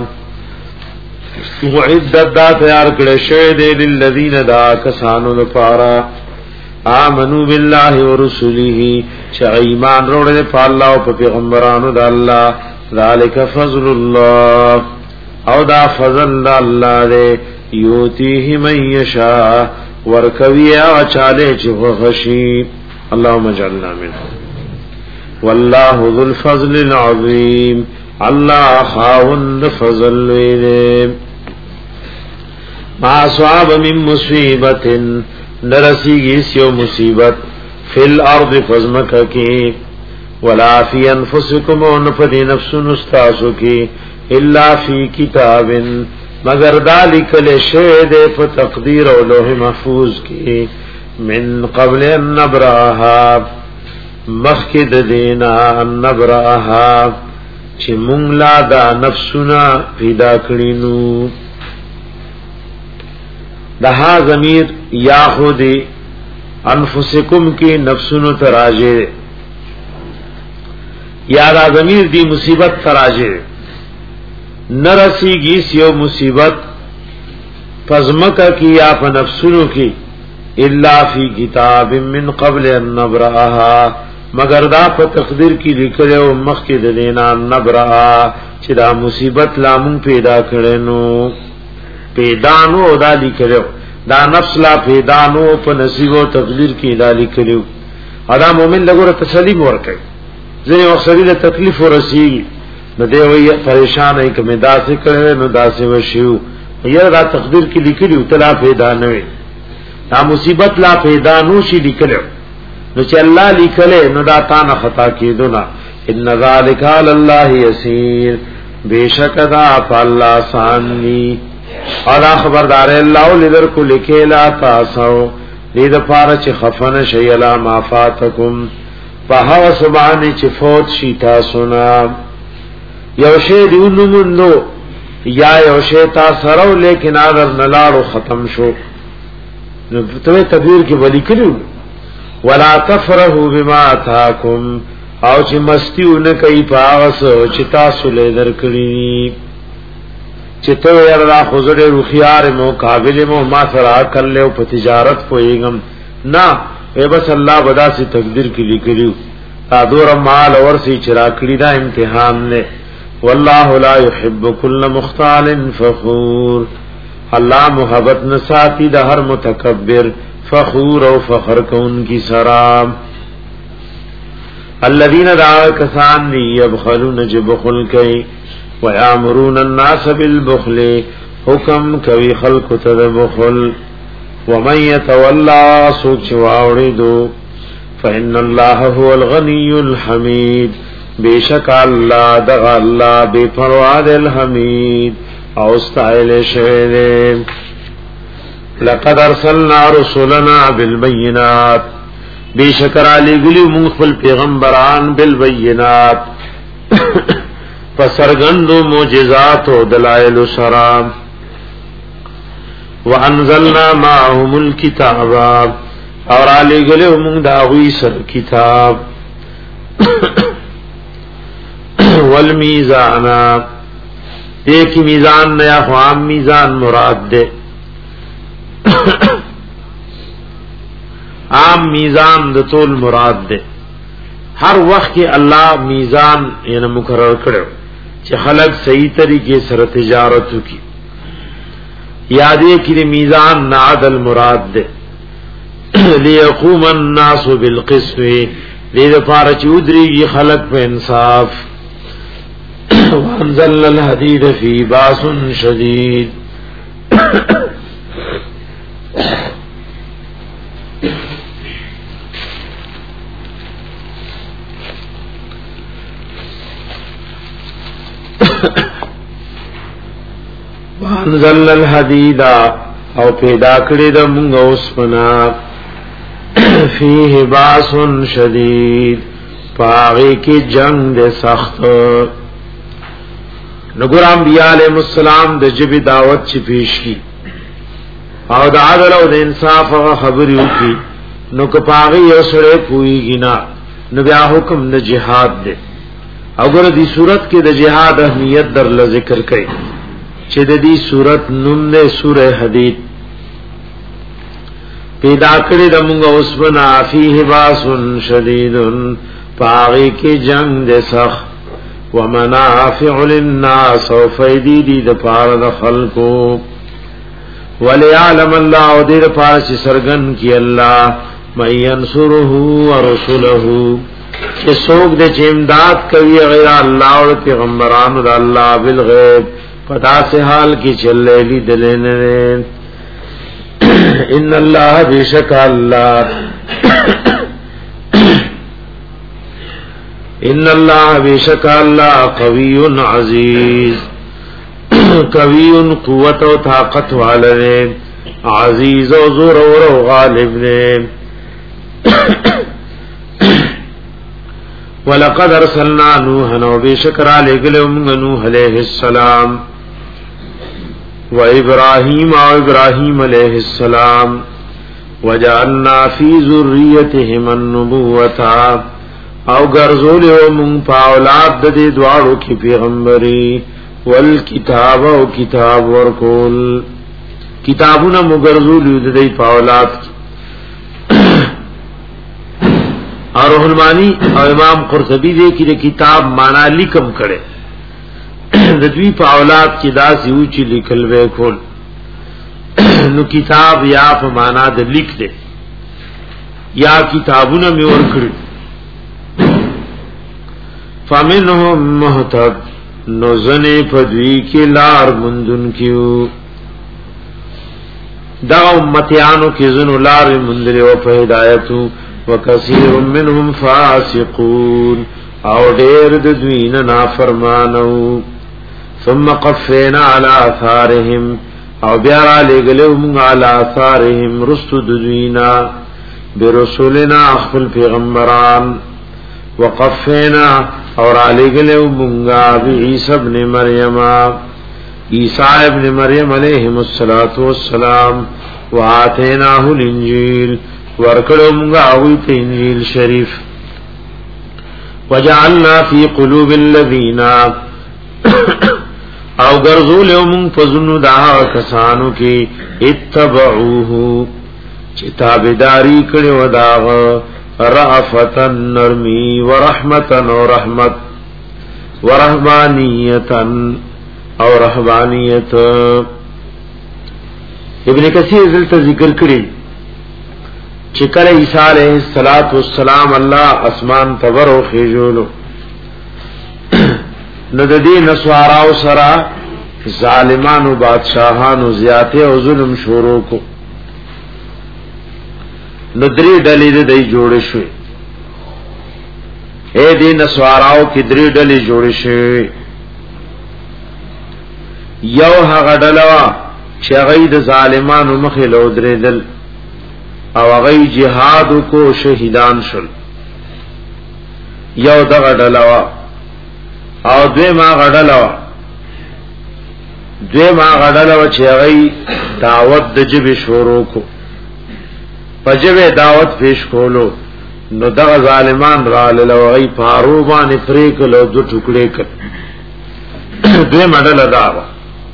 وعدت دا تیار کړه شه دې للذین دا کسانو لپاره آمنو بالله ورسوله چې ایمان وروړي په الله او په پیغمبرانو د الله ذالک فضل الله او دا فضل الله دې یوتیه من یشاء ورکوی او چاله چې غشي اللهم اجعلنا منه والله ذو الفضل العظیم الله خاوند فضل ویلم ما صاب من مصیبت نرسیږي سیو مصیبت فی الارض فزمک کی ولا فی انفسکم ونفد نفس نستاسو کی الا فی کتاب مگر ذالک لشهد په تقدیر او لوح محفوظ کی من قبل ان نبراها مخکد دینا ان نبراها چې مونږ لا دا نفسنا پیدا کړینو دها ضمیر یا خود انفسکم کی نفسونو تراجه یا دا ضمیر دی مصیبت تراجه نرسیږي سیو مصیبت فزمکا کی یا په نفسونو کی الا فی کتاب من قبل ان نبراها مگر دا په تقدیر کې لیکلو مخکې د دینا نبرها چې دا مصیبت لامون پیدا کړنو پیدانو دا لیکلو دا نفس لا پیدانو په نصیب او تقدیر کې دا لیکلو ادا مومن لګوره تسلیم ورکړي ځینې وخت د تکلیف ورسی نو دی وی پریشان ای کومه داسې کړي نو داسې وشیو یره دا تقدیر کې لیکلو تلا پیدا نه وي دا مصیبت لا پیدا نو شي لیکلو نو چې الله لیکله نو دا تا نه خطا کیدونه ان ذالک علی الله یسیر بیشک دا فالله سانی اور خبردار الله لذر کو لکیلا تاسو دې د پاره چې خفن شی الا ما فاتکم په هوا سبحانه چې فوت شي تاسو نه یو شی دیونو یا یو شی تاسو سره لیکن اگر نلاړو ختم شو نو ته تدبیر کې ولی کړو ولا تفرحوا بما اتاکم او چې مستیونه کوي پاوس چې تاسو له درکړي چې ته یې را خوځره روخيار مو قابل مو ما سره کړل او په تجارت کویګم نه به بس الله ودا سي تقدیر کې لیکلو تا دور مال اور سي چرا کړی دا امتحان نه والله لا يحب كل مختال فخور الله محبت نساتی د هر متکبر فخور او فخر کون کی سرام الذين دعوا كسان يبخلون جبخل كي ويامرون الناس بالبخل حكم کوي خلق تدبخل ومن يتولى سوچ واوریدو فإن الله هو الغني الحميد بیشک الله دغ الله بے پروا دل حمید او استایل شه لقد ارسلنا رسلنا بالبينات بیشکر علی گلی مون خپل پیغمبران بالبينات فسرغندو معجزات او دلائل سرا وانزلنا معهم الكتاب اور علی گلی مون داوی سر کتاب والمیزان ایک میزان نیا خوام میزان مراد دے عام میزان د طول مراد دے ہر وقت کې الله میزان یعنی مقرر کړو چې خلق صحیح طریقې سره تجارت وکړي یادې کې میزان نه عدل مراد دے ليقوم الناس بالقسط دې لپاره چې ودرېږي خلق په انصاف وانزلنا الحديد فيه باس شديد وانزلنا الحديد او پیدا کړی د موږ اوسپنا فيه باس شدید پاغی کی جنگ دے سخت. نګور انبیاء علیہ السلام د جبی دعوت چی پیش کی او د عدل او د انصاف خبرې وکي نو که پاغی یو سره پویږي نه نو بیا حکم د جهاد دی. او ګور دی صورت کې د جهاد اهمیت در ل ذکر کړي چې د دې صورت نوم ده سوره حدید. پیدا کړی د موږ اوسبنا فيه باس شدید پاغی کی جنگ دے سخ ومنافع للناس و فیدی دی د پاره د خلقو وليعلم الله او دې پاره چې سرګن کی الله مَن ينصره ورسله چې څوک د امداد کوي غیر الله او پیغمبرانو د الله بالغیب پتا سے حال کی چلے لی دلنے ان الله بیشک الله ان الله بیشک الله قوی عزیز قوی قوت و طاقت والے عزیز و زور و غالب نے. ولقد ارسلنا نوحا و بیشک را لگلم نوح علیہ السلام و ابراہیم و ابراہیم علیہ السلام وجعلنا فی ذریتهم النبوة او گرزول او من پا اولاد د دې دواړو کې پیغمبري والکتاب او کتاب ورکول کتابونه مغرزول د دې پا اولاد اور رحمانی او امام قرطبی دې کې کتاب معنا لیکم کړي د دوی په اولاد کې داسې و چې لیکل وکول نو کتاب یا په معنا د لیک دې یا کتابونه می ورکړي فمنهم مهتد نوزن پدوی کی لار مندن کیو دا امتیانو کی زنو لار مندر و پا ہدایتو وکثیر منهم فاسقون او دیر ددوین نافرمانو ثم قفینا علی آثارهم او بیارا لگلهم علی آثارهم رستو ددوینا برسولنا اخفل پیغمبران وقفینا اور علی گلو منگا بی عیسی ابن مریم عیسی ابن مریم علیہم السلام وآتیناہ الانجیل ورکلو منگا اویت انجیل شریف وجعلنا فی قلوب الذین او گرزولو منگ فزنو داہا کسانو کی اتبعوه چتابداری کڑو داغا رأفتن نرمی ورحمتن و رحمت ورحمانیتن او رحمانیت. ابن کثیر دلتا ذکر کری چکر عیسیٰ علیہ السلام اللہ اسمان تبر و خیجولو نددی نسواراو سرا ظالمان و بادشاہان و زیادے و ظلم شورو کو ندری ڈلی دی جوڑ شوی اے دی نسواراو کی دری ڈلی جوڑ شوی یو هغه ډلوا چې هغه د ظالمانو مخې له درېدل او هغه جهاد کو شهیدان شول یو دغه ډلوا او دوی ما غډلوا دوی ما غډلوا چې هغه دعوت د جبه شروع کو پجوه دعوت پیش کولو نو دغه ظالمان را لوغی پارو باندې پرې کلو دو ټوکړې کړ دوی مډل داوا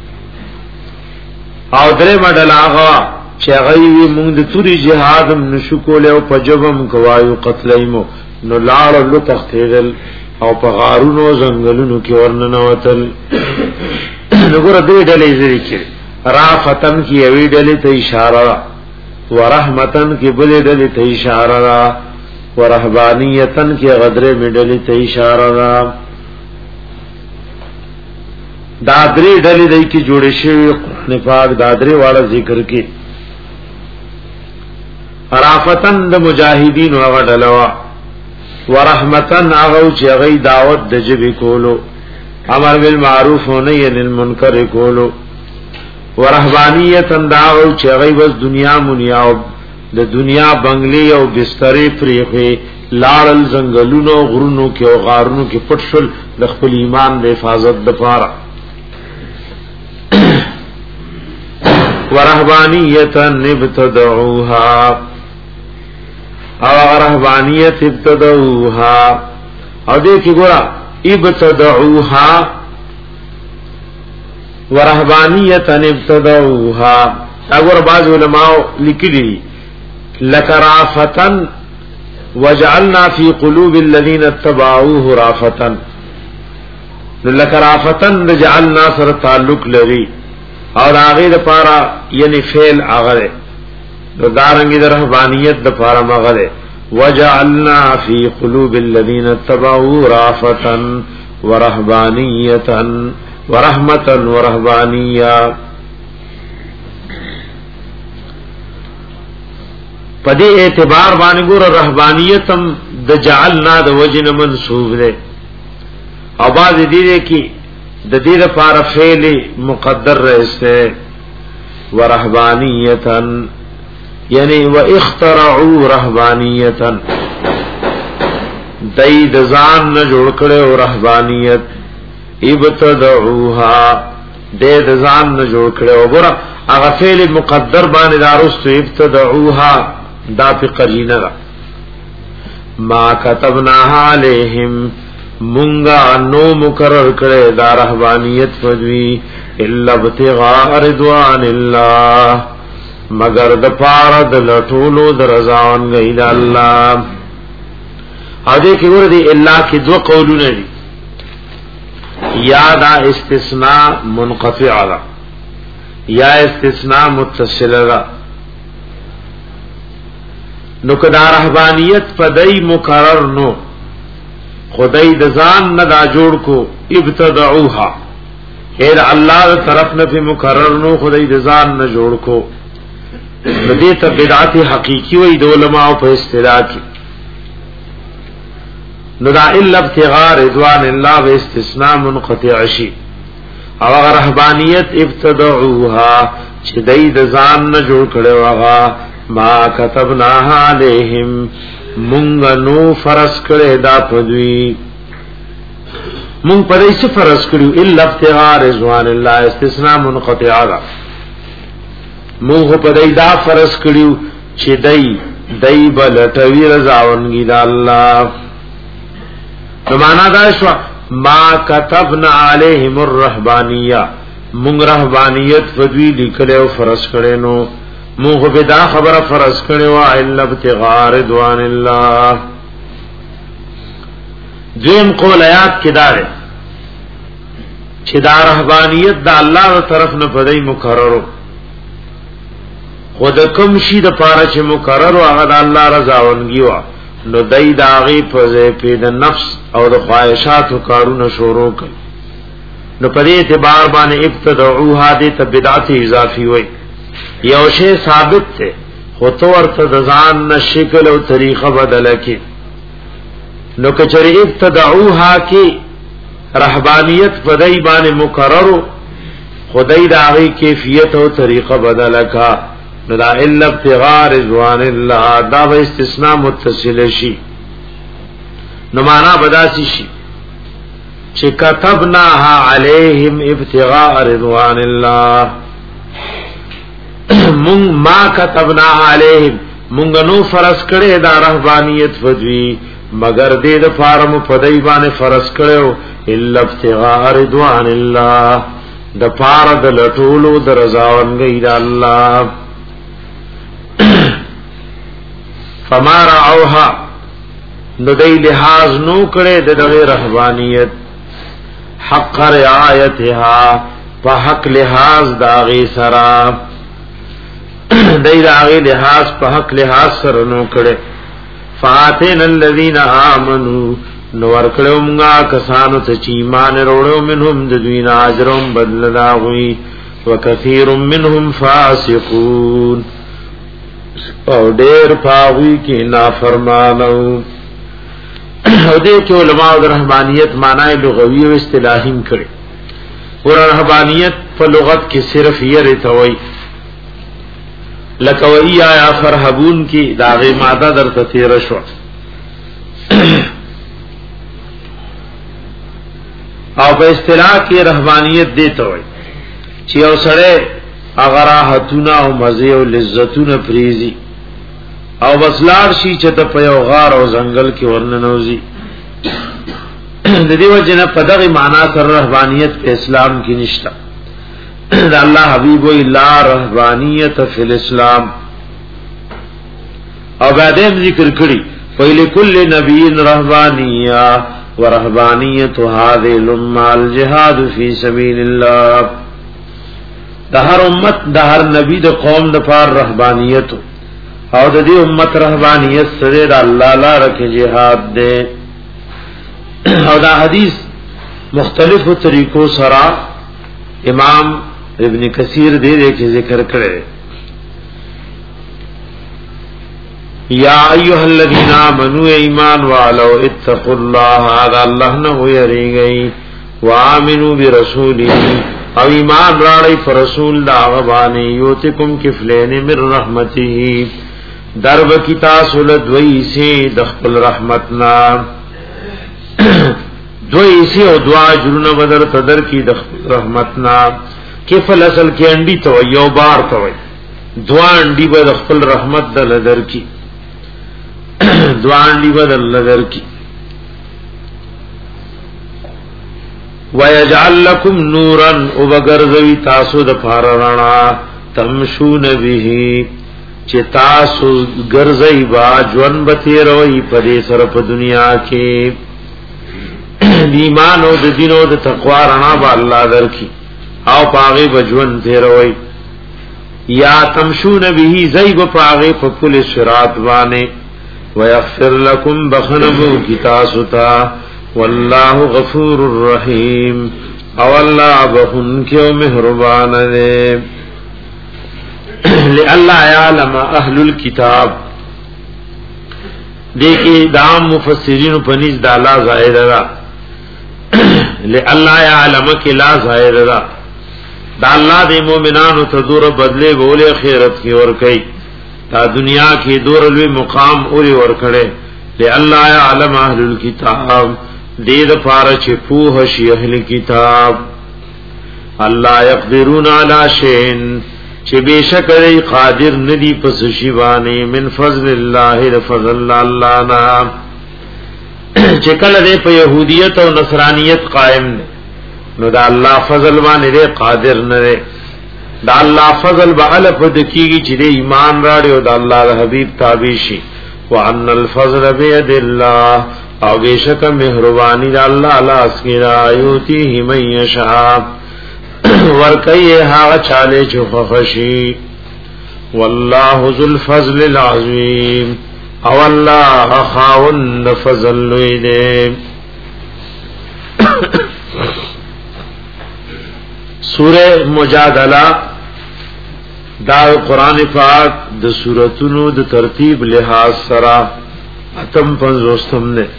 او درې مډل هغه چې هغه موږ د توري جهاد نشو کوله او پجوم کوایو قتلایمو نو لاړ لو تختیدل او په غارونو زنګلونو کې ورننه وتل وګوره دې ډلې ذکر رافتن کی وی ډلې ته اشاره ورحمتن کی بلې ډلې ته اشاره ورهبانیتن کی غدره مډلې ته اشاره دادری ډلې دای کی جوړې شوی نفاق دادری والا ذکر کی رافتن د مجاهدین او غډلوا ورحمتن هغه چې هغه دعوت د جبې کولو امر بالمعروف و نهی عن المنکر کولو ورهبانیت انداو چې غي بس دنیا منیا او د دنیا بنگلې او بسترې پریخي لارل زنګلونو غرونو کې او غارونو کې پټ شول د خپل ایمان د حفاظت لپاره ورهبانیت ابتدعوها او رهبانیت ابتدعوها او دې کې ګورا ابتدعوها ورهبانیت ابتدعوها اگر بعض علماء لیکلي لکرافتن وجعلنا في قلوب الذين اتبعوه رافتن لکرافتن جعلنا سره تعلق لري اور هغه د پاره یعنی فعل هغه نو دارنګ د رهبانیت د پاره مغله وجعلنا في قلوب الذين اتبعوه رافتن ورهبانیتا ورحمتا ورهبانیه پدې اعتبار باندې ګور رهبانیتم د جعلنا د وجن منسوب ده او باز دې کې د دې لپاره فعل مقدر رسته ورهبانیتا یعنی واخترعوا رهبانیتا دای د ځان نه جوړ کړو رهبانیت ابتدعوها دې د ځان نه جوړ کړو ګور هغه فعل مقدر باندې دارست ابتدعوها دا پی قرینه را ما کتبناها علیہم منگا نو مقرر کرے دا رہبانیت فدوی الا ابتغاء رضوان اللہ مگر دا پارد لطولو دا رضاوان گئی دا اللہ او دیکھیں گو دی اللہ کی دو قولون دی یا دا استثناء منقطع دا یا استثناء متصل دا نو کدا رهبانیت پدای مقرر نو خدای د ځان نه دا جوړ کو ابتدعوها خیر الله طرف نه په مقرر نو خدای د ځان نه جوړ کو دې ته بدعت حقيقي وي د علماء په اصطلاح کې نو دا الا ابتغاء رضوان الله و استثناء منقطع شي او رهبانیت ابتدعوها چې دای د ځان نه جوړ کړو هغه ما كتبناها عليهم مونږ نو فرض کړه دا پدوی مونږ پرې څه فرض کړو الا ابتغاء رضوان الله استثناء منقطع ده مونږ پرې دا فرض کړو چې دای دای بلټوي رضاونګي دا الله نو معنا دا شو ما كتبنا عليهم الرهبانيه مونږ رهبانیت پدوی لیکلو او فرض کړي نو موږ به دا خبره فرض کړو الا ابتغاء رضوان الله دیم قول آیات کې دا ده چې دا رهبانیت د الله تر طرف نه پدای مقررو خود کوم شي د پاره چې مقررو هغه د الله رضا ونګي وا نو دای داغي په په د نفس او د خواهشات او کارونه شروع کړي نو په دې اعتبار باندې ابتدعوها دې ته بدعت اضافي وای یو شی ثابت ته خو تو ورته ځان نه شکل او طریقه بدل کی نو کچری ابتدعوها کی رهبانیت پدای باندې مقرر خدای داغي کیفیت او طریقه بدل کا نو دا الا ابتغاء رضوان الله دا به استثناء متصل شي نو معنا بداسي شي چې كتبناها عليهم ابتغاء رضوان الله مون ما كتبنا عليهم مونږ نو فرض کړي دا رهبانیت فدوی مگر دې د فارم پدای باندې فرض کړو الا ابتغاء رضوان الله د فار د لټولو د رضاونګي د الله فما رعوها نو دې لحاظ نو کړي د دغه رهبانیت حق رعایتها په حق لحاظ داغي سرا دای داغی لحاظ په حق لحاظ سره نو کړي فاتن الذين امنوا نو ورکړو موږ کسانو ته چې ایمان وروړو منهم د دوی نه اجرهم بدللا وي وکثیر منهم فاسقون او ډېر پاوی کې نافرمانو او دې کې علماء د رحمانیت معنی لغوي او اصطلاحي کړي ور رهبانیت په لغت کې صرف یې رتوي لکه وی آیا فرحبون کی داغه ماده درته تیر شو او په اصطلاح کې رهبانیت دی ته وي چې اوسره اغراحتونه او مزه او لذتونه پریزي او بسلار شي چې ته په یو غار او ځنګل کې ورننوزي د دې وجنه په دغه معنا سره رهبانیت په اسلام کې نشته دا الله حبیب و الا رهبانیت فی الاسلام او بعدهم ذکر کړي فیل کل نبی رهبانیه ورهبانیت هذه الامه الجهاد فی سبیل الله د هر امت د هر نبی د قوم د پار رهبانیت او د دې امت رهبانیت سره د الله لپاره کې jihad ده او دا حدیث مختلفو طریقو سره امام ابن کثیر دے دے کے ذکر کرے یا ایها الذین آمنوا ایمان والو اتقوا الله هذا الله نو یری گئی وامنوا برسوله او ایمان راړی پر رسول دا غبانی یوتکم کفلین من رحمته درب کی تاسل دوی سے دخل رحمتنا دوی سے او دعا جرونه بدر تدر کی دخل رحمتنا کفل اصل کې انډي تو یو بار تو دعا انډي به خپل رحمت دل در کی دعا انډي بدل در کی ويجعل لكم نورا وبغرزوي تاسو د فاررانا تمشون به چې تاسو ګرځي با ژوند به تیروي په دې سره په دنیا کې ایمان او د دین او د تقوا رڼا به الله درکې او پاغه بجون تیروي یا تمشون به زیب پاغه په کل صراط باندې ويغفر لكم بخنبو کتاستا والله غفور الرحیم او الله بخن کیو مهربان دے لئلا يعلم اهل الكتاب دیکھی دام مفسرین پنیز دالا ظاہر را لئلا يعلم کی لا ظاہر را دا اللہ دے مومنانو تا دور بدلے بولے خیرت کی ورکی تا دنیا کی دور لوی مقام اولی ورکڑے لے اللہ یعلم اہل الكتاب دید پارچ پوہشی اہل کتاب اللہ یقدرون علی شین چه بیشک دی قادر ندی پس شیوانی من فضل اللہ فضل اللہ نام چکل دے پا یہودیت و نصرانیت قائم دے نو دا الله فضل باندې دې قادر نه دی دا الله فضل به الف دکیږي چې دې ایمان راړي او دا الله حبیب تابع شي وان الفضل بيد الله او بیشک مهربانی دا الله لاس کې رايوتي من يشاء ورکه هغه چاله چې خوشي والله ذو الفضل العظیم او الله خاوند فضل لوی دی سورہ مجادلہ دا قرآن پاک د سورتونو د ترتیب لحاظ سرا اتم پنځوستم نے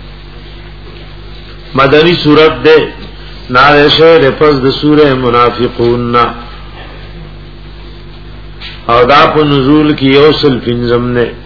مدنی سورت دے نارشه رپس د سورہ منافقون او دا په نزول کی یوصل پنځم نے